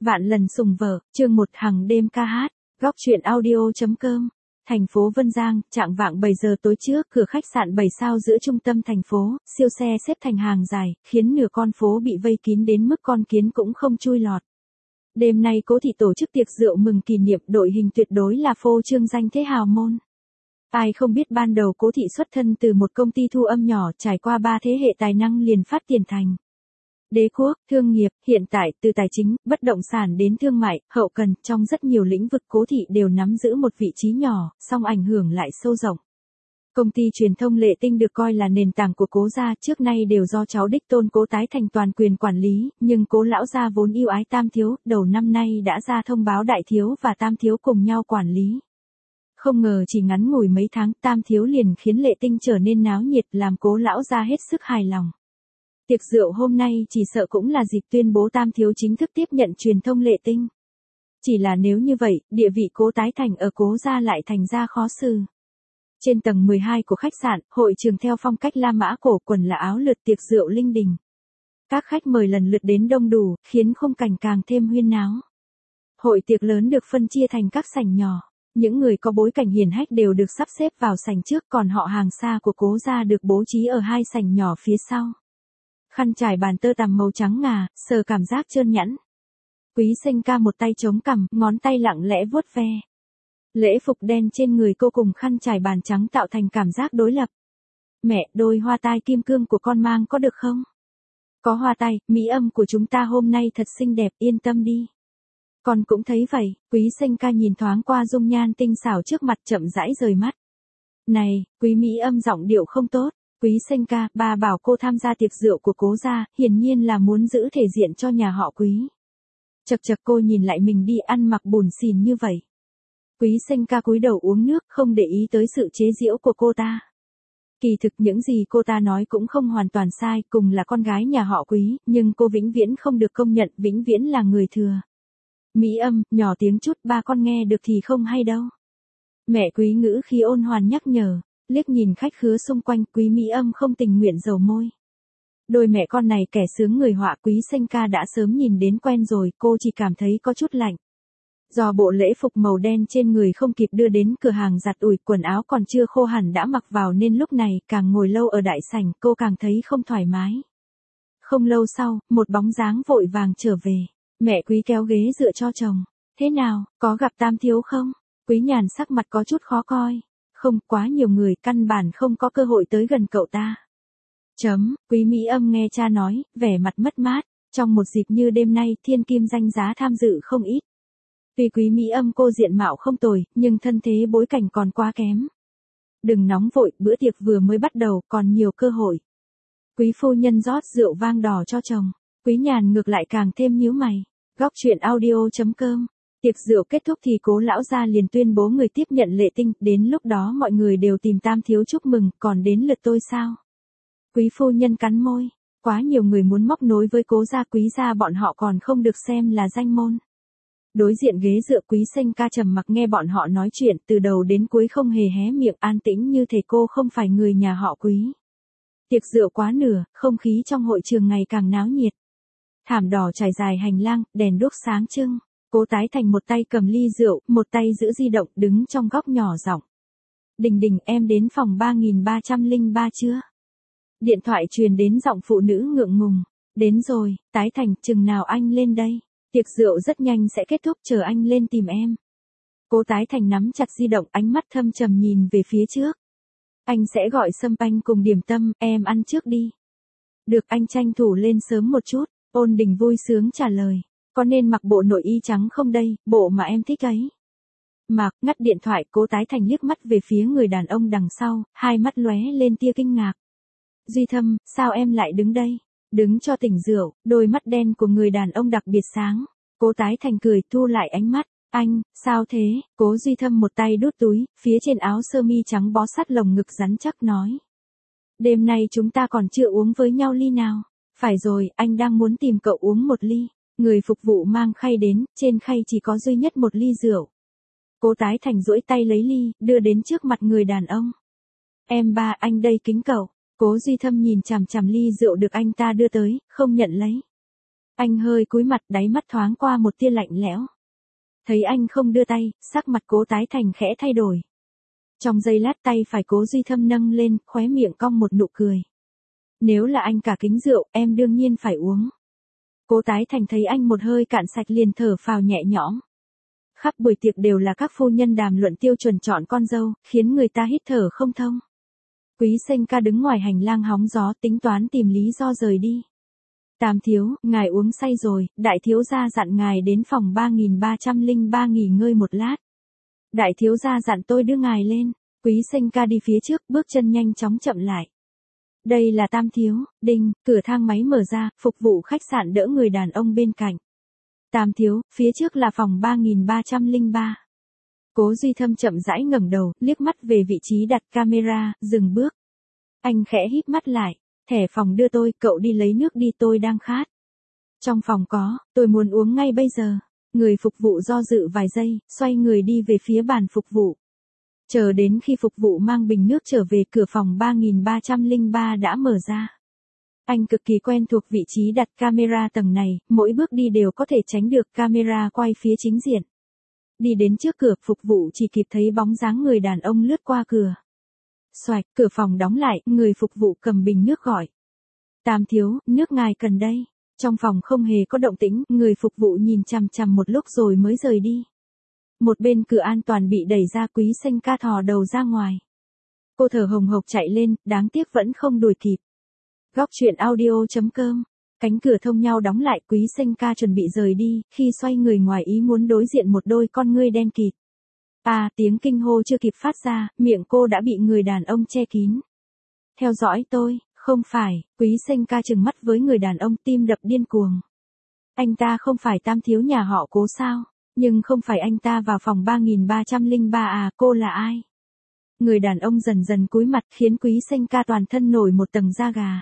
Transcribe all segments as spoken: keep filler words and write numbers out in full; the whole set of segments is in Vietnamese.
Vạn lần sủng vợ, chương một hàng đêm ca hát, góc truyện audio.com. Thành phố Vân Giang, trạng vạng bảy giờ tối trước, cửa khách sạn bảy sao giữa trung tâm thành phố, siêu xe xếp thành hàng dài, khiến nửa con phố bị vây kín đến mức con kiến cũng không chui lọt. Đêm nay Cố thị tổ chức tiệc rượu mừng kỷ niệm, đội hình tuyệt đối là phô trương danh thế hào môn. Ai không biết ban đầu Cố thị xuất thân từ một công ty thu âm nhỏ, trải qua ba thế hệ tài năng liền phát tiền thành. Đế quốc, thương nghiệp, hiện tại, từ tài chính, bất động sản đến thương mại, hậu cần, trong rất nhiều lĩnh vực Cố thị đều nắm giữ một vị trí nhỏ, song ảnh hưởng lại sâu rộng. Công ty truyền thông Lệ Tinh được coi là nền tảng của Cố gia, trước nay đều do cháu đích tôn Cố Tái Thành toàn quyền quản lý, nhưng Cố lão gia vốn yêu ái Tam thiếu, đầu năm nay đã ra thông báo Đại thiếu và Tam thiếu cùng nhau quản lý. Không ngờ chỉ ngắn ngủi mấy tháng, Tam thiếu liền khiến Lệ Tinh trở nên náo nhiệt, làm Cố lão gia hết sức hài lòng. Tiệc rượu hôm nay chỉ sợ cũng là dịp tuyên bố Tam thiếu chính thức tiếp nhận truyền thông Lệ Tinh. Chỉ là nếu như vậy, địa vị Cố Tái Thành ở Cố gia lại thành ra khó xử. Trên tầng mười hai của khách sạn, hội trường theo phong cách La Mã cổ, quần là áo lượt, tiệc rượu linh đình. Các khách mời lần lượt đến đông đủ, khiến khung cảnh càng thêm huyên náo. Hội tiệc lớn được phân chia thành các sảnh nhỏ. Những người có bối cảnh hiển hách đều được sắp xếp vào sảnh trước, còn họ hàng xa của Cố gia được bố trí ở hai sảnh nhỏ phía sau. Khăn trải bàn tơ tằm màu trắng ngà, sờ cảm giác trơn nhẵn. Quý Sinh ca một tay chống cằm, ngón tay lặng lẽ vuốt ve. Lễ phục đen trên người cô cùng khăn trải bàn trắng tạo thành cảm giác đối lập. Mẹ, đôi hoa tai kim cương của con mang có được không? Có hoa tai, mỹ âm của chúng ta hôm nay thật xinh đẹp, yên tâm đi. Con cũng thấy vậy. Quý Sinh ca nhìn thoáng qua dung nhan tinh xảo trước mặt, chậm rãi rời mắt. Này, Quý mỹ âm giọng điệu không tốt. Quý Sinh ca, ba bảo cô tham gia tiệc rượu của Cố gia, hiển nhiên là muốn giữ thể diện cho nhà họ Quý. Chật chật, cô nhìn lại mình đi, ăn mặc bủn xỉn như vậy. Quý Sinh ca cúi đầu uống nước, không để ý tới sự chế giễu của cô ta. Kỳ thực những gì cô ta nói cũng không hoàn toàn sai, cùng là con gái nhà họ Quý, nhưng cô vĩnh viễn không được công nhận, vĩnh viễn là người thừa. Mỹ âm, nhỏ tiếng chút, ba con nghe được thì không hay đâu. Mẹ Quý ngữ khi ôn hoàn nhắc nhở. Liếc nhìn khách khứa xung quanh, Quý mỹ âm không tình nguyện dầu môi. Đôi mẹ con này kẻ sướng người họa, Quý Sinh ca đã sớm nhìn đến quen rồi, cô chỉ cảm thấy có chút lạnh. Do bộ lễ phục màu đen trên người không kịp đưa đến cửa hàng giặt ủi, quần áo còn chưa khô hẳn đã mặc vào nên lúc này, càng ngồi lâu ở đại sảnh, cô càng thấy không thoải mái. Không lâu sau, một bóng dáng vội vàng trở về. Mẹ Quý kéo ghế dựa cho chồng. Thế nào, có gặp Tam thiếu không? Quý Nhàn sắc mặt có chút khó coi. Không, quá nhiều người, căn bản không có cơ hội tới gần cậu ta. Chấm, Quý mỹ âm nghe cha nói, vẻ mặt mất mát. Trong một dịp như đêm nay, thiên kim danh giá tham dự không ít. Tuy Quý mỹ âm cô diện mạo không tồi, nhưng thân thế bối cảnh còn quá kém. Đừng nóng vội, bữa tiệc vừa mới bắt đầu, còn nhiều cơ hội. Quý phu nhân rót rượu vang đỏ cho chồng. Quý Nhàn ngược lại càng thêm nhíu mày. Góc truyện audio.com. Tiệc rượu kết thúc thì Cố lão gia liền tuyên bố người tiếp nhận Lệ Tinh, đến lúc đó mọi người đều tìm Tam thiếu chúc mừng, còn đến lượt tôi sao? Quý phu nhân cắn môi, quá nhiều người muốn móc nối với Cố gia, Quý gia bọn họ còn không được xem là danh môn. Đối diện ghế dựa, Quý Sinh ca trầm mặc nghe bọn họ nói chuyện, từ đầu đến cuối không hề hé miệng, an tĩnh như thể cô không phải người nhà họ Quý. Tiệc rượu quá nửa, không khí trong hội trường ngày càng náo nhiệt. Thảm đỏ trải dài hành lang, đèn đuốc sáng trưng. Cố Tái Thành một tay cầm ly rượu, một tay giữ di động, đứng trong góc nhỏ giọng. Đình đình, em đến phòng ba nghìn ba trăm lẻ ba chưa? Điện thoại truyền đến giọng phụ nữ ngượng ngùng. Đến rồi, Tái Thành, chừng nào anh lên đây? Tiệc rượu rất nhanh sẽ kết thúc, chờ anh lên tìm em. Cố Tái Thành nắm chặt di động, ánh mắt thâm trầm nhìn về phía trước. Anh sẽ gọi Sâm Panh cùng điểm tâm, em ăn trước đi. Được, anh tranh thủ lên sớm một chút. Ôn Đình vui sướng trả lời. Có nên mặc bộ nội y trắng không đây, bộ mà em thích ấy. Mặc, ngắt điện thoại, Cố Tái Thành liếc mắt về phía người đàn ông đằng sau, hai mắt lóe lên tia kinh ngạc. Duy Thâm, sao em lại đứng đây? Đứng cho tỉnh rượu, đôi mắt đen của người đàn ông đặc biệt sáng. Cố Tái Thành cười, thu lại ánh mắt. Anh, sao thế? Cố Duy Thâm một tay đút túi, phía trên áo sơ mi trắng bó sát lồng ngực rắn chắc nói. Đêm nay chúng ta còn chưa uống với nhau ly nào. Phải rồi, anh đang muốn tìm cậu uống một ly. Người phục vụ mang khay đến, trên khay chỉ có duy nhất một ly rượu. Cố Tái Thành duỗi tay lấy ly, đưa đến trước mặt người đàn ông. Em ba, anh đây kính cậu. Cố Duy Thâm nhìn chằm chằm ly rượu được anh ta đưa tới, không nhận lấy. Anh hơi cúi mặt, đáy mắt thoáng qua một tia lạnh lẽo. Thấy anh không đưa tay, sắc mặt Cố Tái Thành khẽ thay đổi. Trong giây lát tay phải Cố Duy Thâm nâng lên, khóe miệng cong một nụ cười. Nếu là anh cả kính rượu, em đương nhiên phải uống. Cố Tái Thành thấy anh một hơi cạn sạch liền thở phào nhẹ nhõm. Khắp buổi tiệc đều là các phu nhân đàm luận tiêu chuẩn chọn con dâu, khiến người ta hít thở không thông. Quý Sinh ca đứng ngoài hành lang hóng gió tính toán tìm lý do rời đi. Tam thiếu, ngài uống say rồi, đại thiếu gia dặn ngài đến phòng ba nghìn ba trăm lẻ ba nghỉ ngơi một lát. Đại thiếu gia dặn tôi đưa ngài lên. Quý Sinh ca đi phía trước, bước chân nhanh chóng chậm lại. Đây là Tam thiếu. Đinh, cửa thang máy mở ra, phục vụ khách sạn đỡ người đàn ông bên cạnh. Tam thiếu, phía trước là phòng ba nghìn ba trăm lẻ ba. Cố Duy Thâm chậm rãi ngẩng đầu, liếc mắt về vị trí đặt camera, dừng bước. Anh khẽ híp mắt lại. Thẻ phòng đưa tôi, cậu đi lấy nước đi, tôi đang khát. Trong phòng có, tôi muốn uống ngay bây giờ. Người phục vụ do dự vài giây, xoay người đi về phía bàn phục vụ. Chờ đến khi phục vụ mang bình nước trở về, cửa phòng ba nghìn ba trăm lẻ ba đã mở ra. Anh cực kỳ quen thuộc vị trí đặt camera tầng này, mỗi bước đi đều có thể tránh được camera quay phía chính diện. Đi đến trước cửa, phục vụ chỉ kịp thấy bóng dáng người đàn ông lướt qua cửa. Xoạch, cửa phòng đóng lại, người phục vụ cầm bình nước gọi. Tam thiếu, nước ngài cần đây. Trong phòng không hề có động tĩnh, người phục vụ nhìn chằm chằm một lúc rồi mới rời đi. Một bên cửa an toàn bị đẩy ra, Quý Sinh ca thò đầu ra ngoài. Cô thở hồng hộc chạy lên, đáng tiếc vẫn không đuổi kịp. Góc truyện audio chấm com. Cánh cửa thông nhau đóng lại, Quý Sinh ca chuẩn bị rời đi, khi xoay người ngoài ý muốn đối diện một đôi con ngươi đen kịt. À, tiếng kinh hô chưa kịp phát ra, miệng cô đã bị người đàn ông che kín. Theo dõi tôi, không phải. Quý Sinh ca trừng mắt với người đàn ông, tim đập điên cuồng. Anh ta không phải Tam thiếu nhà họ Cố sao? Nhưng không phải anh ta vào phòng ba nghìn ba trăm lẻ ba à, cô là ai? Người đàn ông dần dần cúi mặt khiến Quý Sinh ca toàn thân nổi một tầng da gà.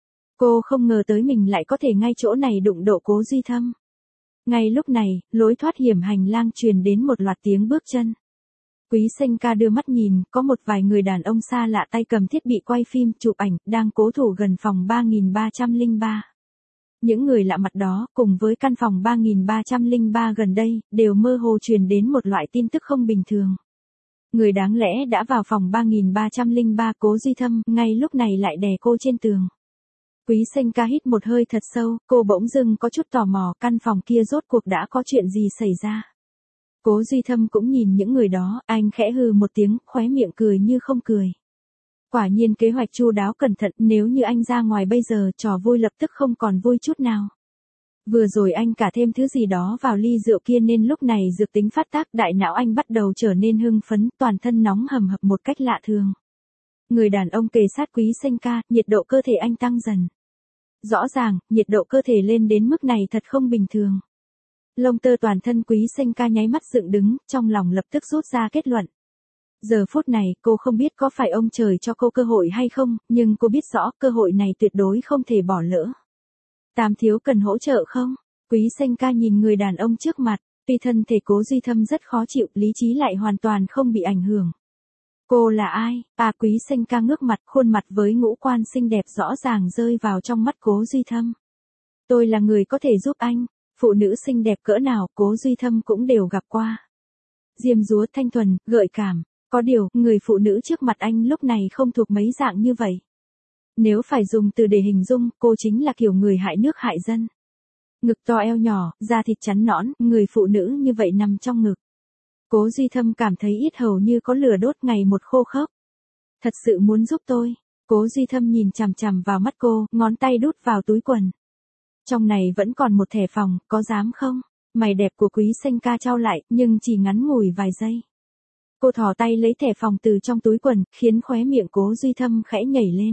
Cô không ngờ tới mình lại có thể ngay chỗ này đụng độ Cố Duy Thâm. Ngay lúc này, lối thoát hiểm hành lang truyền đến một loạt tiếng bước chân. Quý Sinh ca đưa mắt nhìn, có một vài người đàn ông xa lạ tay cầm thiết bị quay phim, chụp ảnh, đang cố thủ gần phòng ba nghìn ba trăm lẻ ba. Những người lạ mặt đó, cùng với căn phòng ba nghìn ba trăm lẻ ba gần đây, đều mơ hồ truyền đến một loại tin tức không bình thường. Người đáng lẽ đã vào phòng ba nghìn ba trăm lẻ ba Cố Duy Thâm, ngay lúc này lại đè cô trên tường. Quý Sinh ca hít một hơi thật sâu, cô bỗng dưng có chút tò mò, căn phòng kia rốt cuộc đã có chuyện gì xảy ra. Cố Duy Thâm cũng nhìn những người đó, anh khẽ hừ một tiếng, khóe miệng cười như không cười. Quả nhiên kế hoạch chu đáo cẩn thận, nếu như anh ra ngoài bây giờ, trò vui lập tức không còn vui chút nào. Vừa rồi anh cả thêm thứ gì đó vào ly rượu kia nên lúc này dược tính phát tác, đại não anh bắt đầu trở nên hưng phấn, toàn thân nóng hầm hập một cách lạ thường. Người đàn ông kề sát Quý Sinh ca, nhiệt độ cơ thể anh tăng dần. Rõ ràng, nhiệt độ cơ thể lên đến mức này thật không bình thường. Lông tơ toàn thân Quý Sinh ca nháy mắt dựng đứng, trong lòng lập tức rút ra kết luận. Giờ phút này, cô không biết có phải ông trời cho cô cơ hội hay không, nhưng cô biết rõ cơ hội này tuyệt đối không thể bỏ lỡ. Tam thiếu cần hỗ trợ không? Quý Sinh ca nhìn người đàn ông trước mặt, tuy thân thể Cố Duy Thâm rất khó chịu, lý trí lại hoàn toàn không bị ảnh hưởng. Cô là ai? À, Quý Sinh ca ngước mặt, khuôn mặt với ngũ quan xinh đẹp rõ ràng rơi vào trong mắt Cố Duy Thâm. Tôi là người có thể giúp anh. Phụ nữ xinh đẹp cỡ nào, Cố Duy Thâm cũng đều gặp qua. Diêm dúa, thanh thuần, gợi cảm. Có điều, người phụ nữ trước mặt anh lúc này không thuộc mấy dạng như vậy. Nếu phải dùng từ để hình dung, cô chính là kiểu người hại nước hại dân. Ngực to eo nhỏ, da thịt trắng nõn, người phụ nữ như vậy nằm trong ngực. Cố Duy Thâm cảm thấy yết hầu như có lửa đốt, ngày một khô khốc. Thật sự muốn giúp tôi. Cố Duy Thâm nhìn chằm chằm vào mắt cô, ngón tay đút vào túi quần. Trong này vẫn còn một thẻ phòng, có dám không? Mày đẹp của Quý Sinh ca trao lại, nhưng chỉ ngắn ngủi vài giây. Cô thò tay lấy thẻ phòng từ trong túi quần, khiến khóe miệng Cố Duy Thâm khẽ nhảy lên.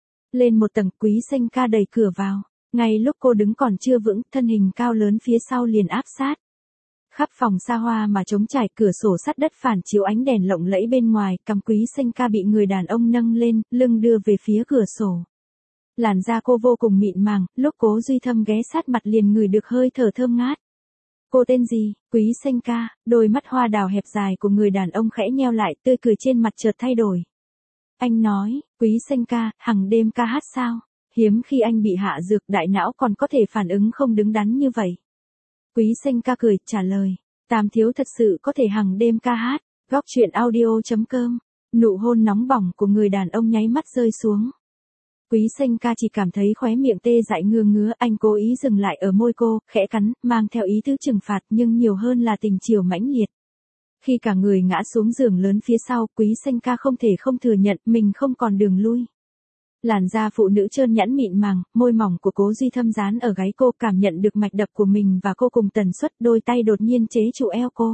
Lên một tầng, Quý Sinh ca đẩy cửa vào. Ngay lúc cô đứng còn chưa vững, thân hình cao lớn phía sau liền áp sát. Khắp phòng xa hoa mà trống trải, cửa sổ sắt đất phản chiếu ánh đèn lộng lẫy bên ngoài, cằm Quý Sinh ca bị người đàn ông nâng lên, lưng đưa về phía cửa sổ. Làn da cô vô cùng mịn màng, lúc Cố Duy Thâm ghé sát mặt liền ngửi được hơi thở thơm ngát. Cô tên gì? Quý Sinh ca. Đôi mắt hoa đào hẹp dài của người đàn ông khẽ nheo lại, tươi cười trên mặt chợt thay đổi. Anh nói, Quý Sinh ca, hằng đêm ca hát sao? Hiếm khi anh bị hạ dược đại não còn có thể phản ứng không đứng đắn như vậy. Quý Sinh ca cười, trả lời. Tam thiếu thật sự có thể hàng đêm ca hát. Góc chuyện audio chấm com. Nụ hôn nóng bỏng của người đàn ông nháy mắt rơi xuống. Quý Sinh ca chỉ cảm thấy khóe miệng tê dại ngứa ngứa, anh cố ý dừng lại ở môi cô, khẽ cắn, mang theo ý tứ trừng phạt nhưng nhiều hơn là tình chiều mãnh liệt. Khi cả người ngã xuống giường lớn phía sau, Quý Sinh ca không thể không thừa nhận mình không còn đường lui. Làn da phụ nữ trơn nhẵn mịn màng, môi mỏng của Cố Duy Thâm dán ở gáy cô, cảm nhận được mạch đập của mình và cô cùng tần suất, đôi tay đột nhiên chế trụ eo cô.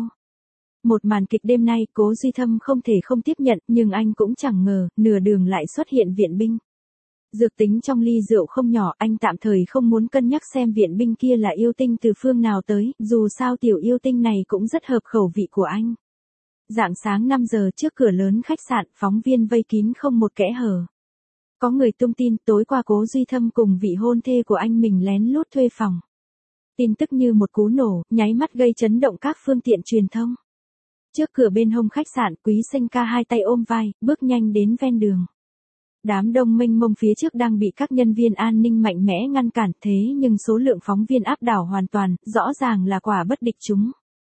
Một màn kịch đêm nay Cố Duy Thâm không thể không tiếp nhận, nhưng anh cũng chẳng ngờ, nửa đường lại xuất hiện viện binh. Dược tính trong ly rượu không nhỏ, anh tạm thời không muốn cân nhắc xem viện binh kia là yêu tinh từ phương nào tới, dù sao tiểu yêu tinh này cũng rất hợp khẩu vị của anh. Rạng sáng năm giờ trước cửa lớn khách sạn, phóng viên vây kín không một kẽ hở. Có người tung tin tối qua Cố Duy Thâm cùng vị hôn thê của anh mình lén lút thuê phòng. Tin tức như một cú nổ, nháy mắt gây chấn động các phương tiện truyền thông. Trước cửa bên hông khách sạn, Quý Sinh ca hai tay ôm vai, bước nhanh đến ven đường. Đám đông mênh mông phía trước đang bị các nhân viên an ninh mạnh mẽ ngăn cản, thế nhưng số lượng phóng viên áp đảo hoàn toàn, rõ ràng là quả bất địch chúng.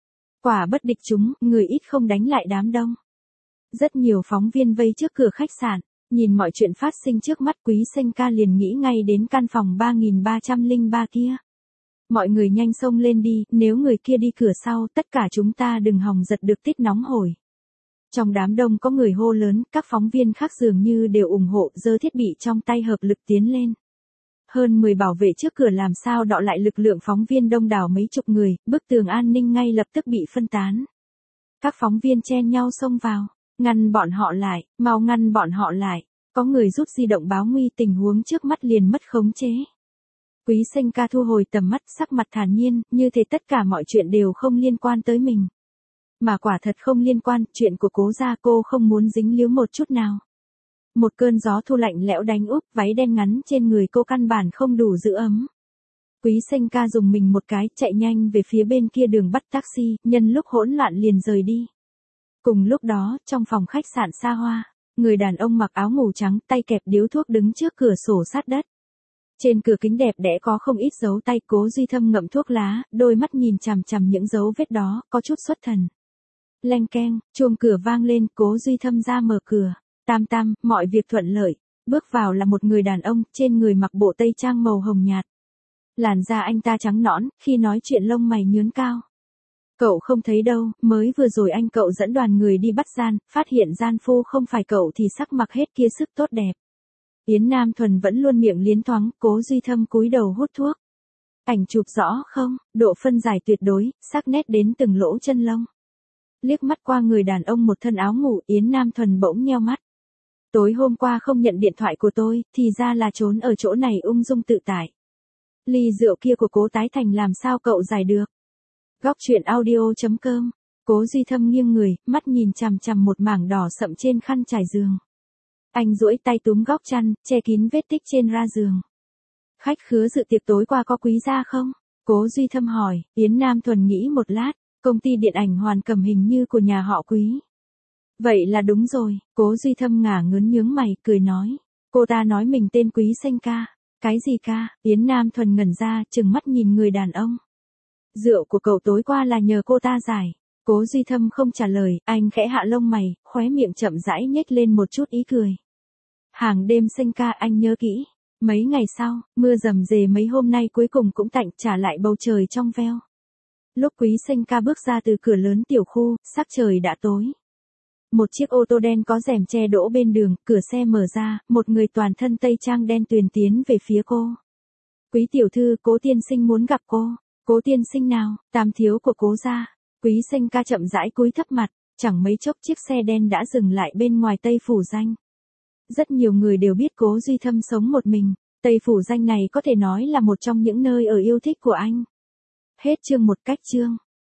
Quả bất địch chúng, người ít không đánh lại đám đông. Rất nhiều phóng viên vây trước cửa khách sạn, nhìn mọi chuyện phát sinh trước mắt, Quý Sinh ca liền nghĩ ngay đến căn phòng ba nghìn ba trăm lẻ ba kia. Mọi người nhanh xông lên đi, nếu người kia đi cửa sau, tất cả chúng ta đừng hòng giật được tít nóng hổi. Trong đám đông có người hô lớn, các phóng viên khác dường như đều ủng hộ, giơ thiết bị trong tay hợp lực tiến lên. Hơn mười bảo vệ trước cửa làm sao đọ lại lực lượng phóng viên đông đảo mấy chục người, bức tường an ninh ngay lập tức bị phân tán. Các phóng viên chen nhau xông vào, ngăn bọn họ lại, mau ngăn bọn họ lại, có người rút di động báo nguy, tình huống trước mắt liền mất khống chế. Quý Sinh ca thu hồi tầm mắt, sắc mặt thản nhiên, như thế tất cả mọi chuyện đều không liên quan tới mình. Mà quả thật không liên quan, chuyện của Cố gia cô không muốn dính líu một chút nào. Một cơn gió thu lạnh lẽo đánh úp, váy đen ngắn trên người cô căn bản không đủ giữ ấm. Quý Sinh ca dùng mình một cái, chạy nhanh về phía bên kia đường bắt taxi, nhân lúc hỗn loạn liền rời đi. Cùng lúc đó, trong phòng khách sạn xa hoa, người đàn ông mặc áo ngủ trắng, tay kẹp điếu thuốc đứng trước cửa sổ sát đất. Trên cửa kính đẹp đẽ có không ít dấu tay, Cố Duy Thâm ngậm thuốc lá, đôi mắt nhìn chằm chằm những dấu vết đó, có chút xuất thần. Leng keng, chuông cửa vang lên, Cố Duy Thâm ra mở cửa. Tam tam, mọi việc thuận lợi. Bước vào là một người đàn ông, trên người mặc bộ tây trang màu hồng nhạt. Làn da anh ta trắng nõn, khi nói chuyện lông mày nhướn cao. Cậu không thấy đâu, mới vừa rồi anh cậu dẫn đoàn người đi bắt gian, phát hiện gian phu không phải cậu thì sắc mặt hết kia sức tốt đẹp. Yến Nam Thuần vẫn luôn miệng liến thoáng, Cố Duy Thâm cúi đầu hút thuốc. Ảnh chụp rõ không, độ phân giải tuyệt đối, sắc nét đến từng lỗ chân lông. Liếc mắt qua người đàn ông một thân áo ngủ, Yến Nam Thuần bỗng nheo mắt. Tối hôm qua không nhận điện thoại của tôi, thì ra là trốn ở chỗ này ung dung tự tại. Ly rượu kia của Cố Tái Thành làm sao cậu giải được? Góc chuyện audio chấm com. Cố Duy Thâm nghiêng người, mắt nhìn chằm chằm một mảng đỏ sậm trên khăn trải giường. Anh duỗi tay túm góc chăn, che kín vết tích trên ra giường. Khách khứa dự tiệc tối qua có Quý gia không? Cố Duy Thâm hỏi. Yến Nam Thuần nghĩ một lát, công ty điện ảnh Hoàn Cầm hình như của nhà họ Quý. Vậy là đúng rồi, Cố Duy Thâm ngả ngớn nhướng mày, cười nói. Cô ta nói mình tên Quý Sinh ca. Cái gì ca? Yến Nam Thuần ngẩn ra, trừng mắt nhìn người đàn ông. Rượu của cậu tối qua là nhờ cô ta giải. Cố Duy Thâm không trả lời, anh khẽ hạ lông mày, khóe miệng chậm rãi nhếch lên một chút ý cười. Hàng đêm Sinh ca, anh nhớ kỹ. Mấy ngày sau, mưa rầm rề mấy hôm nay cuối cùng cũng tạnh, trả lại bầu trời trong veo. Lúc Quý Sinh ca bước ra từ cửa lớn tiểu khu, sắc trời đã tối. Một chiếc ô tô đen có rèm che đỗ bên đường, cửa xe mở ra, một người toàn thân tây trang đen tuyền tiến về phía cô. Quý tiểu thư, Cố tiên sinh muốn gặp cô. Cố tiên sinh nào? Tam thiếu của Cố gia. Quý Sinh ca chậm rãi cúi thấp mặt, chẳng mấy chốc chiếc xe đen đã dừng lại bên ngoài Tây Phủ Danh. Rất nhiều người đều biết Cố Duy Thâm sống một mình, Tây Phủ Danh này có thể nói là một trong những nơi ở yêu thích của anh. Hết chương một cách chương.